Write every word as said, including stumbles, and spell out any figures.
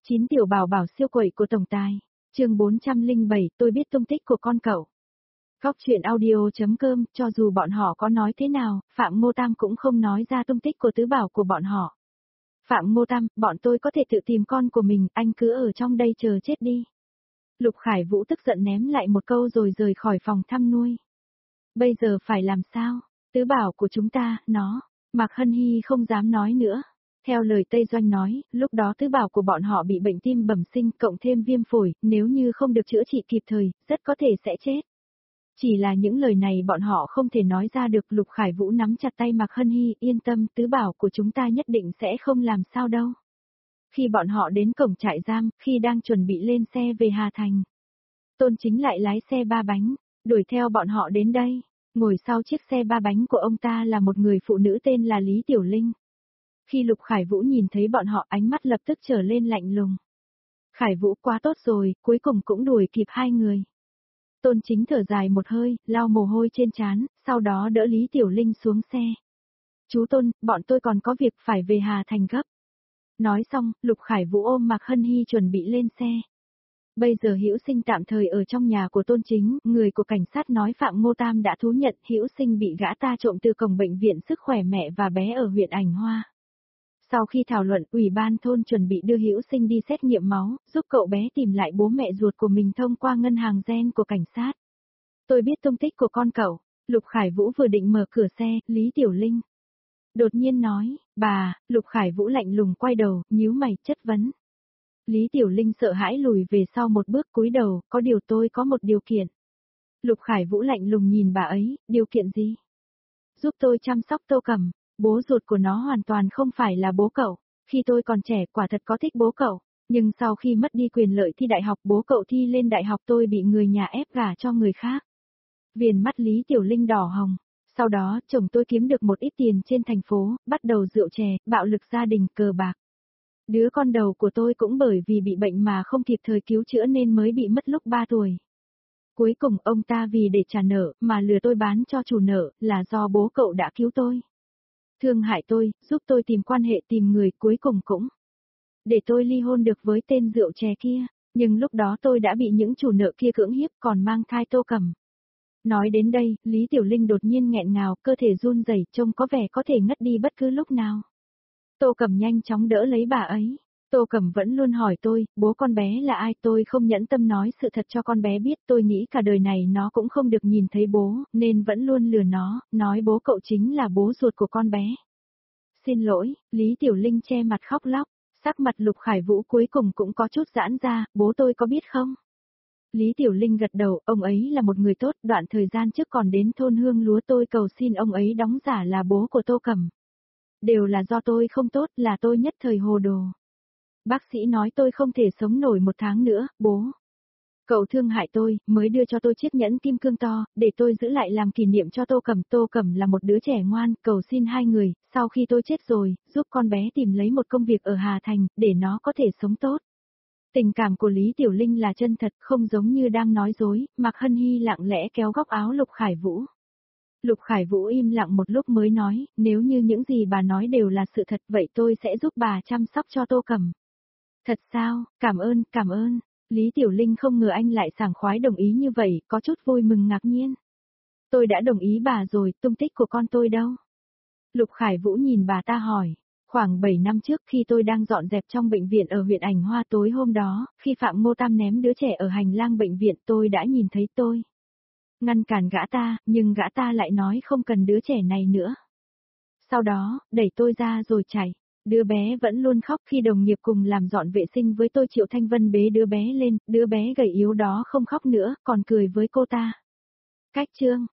chín tiểu bảo bảo siêu quậy của tổng tài. Chương bốn trăm lẻ bảy, tôi biết tung tích của con cậu. Góc truyện audio.com, cho dù bọn họ có nói thế nào, Phạm Ngô Tam cũng không nói ra tung tích của tứ bảo của bọn họ. Phạm Ngô Tam, bọn tôi có thể tự tìm con của mình, anh cứ ở trong đây chờ chết đi. Lục Khải Vũ tức giận ném lại một câu rồi rời khỏi phòng thăm nuôi. Bây giờ phải làm sao? Tứ bảo của chúng ta, nó. Mạc Hân Hy không dám nói nữa. Theo lời Tây Doanh nói, lúc đó tứ bảo của bọn họ bị bệnh tim bẩm sinh cộng thêm viêm phổi, nếu như không được chữa trị kịp thời, rất có thể sẽ chết. Chỉ là những lời này bọn họ không thể nói ra được. Lục Khải Vũ nắm chặt tay Mạc Hân Hy, yên tâm, tứ bảo của chúng ta nhất định sẽ không làm sao đâu. Khi bọn họ đến cổng trại giam, khi đang chuẩn bị lên xe về Hà Thành, Tôn Chính lại lái xe ba bánh, đuổi theo bọn họ đến đây. Ngồi sau chiếc xe ba bánh của ông ta là một người phụ nữ tên là Lý Tiểu Linh. Khi Lục Khải Vũ nhìn thấy bọn họ, ánh mắt lập tức trở lên lạnh lùng. Khải Vũ, quá tốt rồi, cuối cùng cũng đuổi kịp hai người. Tôn Chính thở dài một hơi, lau mồ hôi trên trán, sau đó đỡ Lý Tiểu Linh xuống xe. Chú Tôn, bọn tôi còn có việc phải về Hà Thành gấp. Nói xong, Lục Khải Vũ ôm Mạc Hân Hy chuẩn bị lên xe. Bây giờ Hữu Sinh tạm thời ở trong nhà của Tôn Chính, người của cảnh sát nói Phạm Ngô Tam đã thú nhận Hữu Sinh bị gã ta trộm từ cổng bệnh viện sức khỏe mẹ và bé ở huyện Ảnh Hoa. Sau khi thảo luận, ủy ban thôn chuẩn bị đưa Hữu Sinh đi xét nghiệm máu, giúp cậu bé tìm lại bố mẹ ruột của mình thông qua ngân hàng gen của cảnh sát. Tôi biết tung tích của con cậu. Lục Khải Vũ vừa định mở cửa xe, Lý Tiểu Linh đột nhiên nói, bà. Lục Khải Vũ lạnh lùng quay đầu, nhíu mày, chất vấn. Lý Tiểu Linh sợ hãi lùi về sau một bước, cúi đầu, có điều tôi có một điều kiện. Lục Khải Vũ lạnh lùng nhìn bà ấy, điều kiện gì? Giúp tôi chăm sóc Tô Cẩm, bố ruột của nó hoàn toàn không phải là bố cậu. Khi tôi còn trẻ quả thật có thích bố cậu, nhưng sau khi mất đi quyền lợi thi đại học bố cậu thi lên đại học tôi bị người nhà ép gả cho người khác. Viền mắt Lý Tiểu Linh đỏ hồng. Sau đó, chồng tôi kiếm được một ít tiền trên thành phố, bắt đầu rượu chè, bạo lực gia đình, cờ bạc. Đứa con đầu của tôi cũng bởi vì bị bệnh mà không kịp thời cứu chữa nên mới bị mất lúc ba tuổi. Cuối cùng ông ta vì để trả nợ mà lừa tôi bán cho chủ nợ, là do bố cậu đã cứu tôi. Thương hại tôi, giúp tôi tìm quan hệ tìm người, cuối cùng cũng để tôi ly hôn được với tên rượu chè kia, nhưng lúc đó tôi đã bị những chủ nợ kia cưỡng hiếp còn mang thai Tô Cẩm. Nói đến đây, Lý Tiểu Linh đột nhiên nghẹn ngào, cơ thể run rẩy, trông có vẻ có thể ngất đi bất cứ lúc nào. Tô Cẩm nhanh chóng đỡ lấy bà ấy. Tô Cẩm vẫn luôn hỏi tôi, bố con bé là ai, tôi không nhẫn tâm nói sự thật cho con bé biết, tôi nghĩ cả đời này nó cũng không được nhìn thấy bố, nên vẫn luôn lừa nó, nói bố cậu chính là bố ruột của con bé. Xin lỗi, Lý Tiểu Linh che mặt khóc lóc, sắc mặt Lục Khải Vũ cuối cùng cũng có chút giãn ra, bố tôi có biết không? Lý Tiểu Linh gật đầu, ông ấy là một người tốt, đoạn thời gian trước còn đến thôn Hương Lúa tôi cầu xin ông ấy đóng giả là bố của Tô Cẩm. Đều là do tôi không tốt, là tôi nhất thời hồ đồ. Bác sĩ nói tôi không thể sống nổi một tháng nữa, bố. Cậu thương hại tôi, mới đưa cho tôi chiếc nhẫn kim cương to, để tôi giữ lại làm kỷ niệm cho Tô Cẩm. Tô Cẩm là một đứa trẻ ngoan, cầu xin hai người, sau khi tôi chết rồi, giúp con bé tìm lấy một công việc ở Hà Thành, để nó có thể sống tốt. Tình cảm của Lý Tiểu Linh là chân thật, không giống như đang nói dối. Mạc Hân Hy lặng lẽ kéo góc áo Lục Khải Vũ. Lục Khải Vũ im lặng một lúc mới nói, nếu như những gì bà nói đều là sự thật vậy tôi sẽ giúp bà chăm sóc cho Tô Cẩm. Thật sao, cảm ơn, cảm ơn. Lý Tiểu Linh không ngờ anh lại sảng khoái đồng ý như vậy, có chút vui mừng ngạc nhiên. Tôi đã đồng ý bà rồi, tung tích của con tôi đâu? Lục Khải Vũ nhìn bà ta hỏi. Khoảng bảy năm trước khi tôi đang dọn dẹp trong bệnh viện ở huyện Ảnh Hoa, tối hôm đó, khi Phạm Ngô Tam ném đứa trẻ ở hành lang bệnh viện tôi đã nhìn thấy tôi. Ngăn cản gã ta, nhưng gã ta lại nói không cần đứa trẻ này nữa. Sau đó, đẩy tôi ra rồi chạy. Đứa bé vẫn luôn khóc khi đồng nghiệp cùng làm dọn vệ sinh với tôi Triệu Thanh Vân bế đứa bé lên, đứa bé gầy yếu đó không khóc nữa, còn cười với cô ta. Cách chương,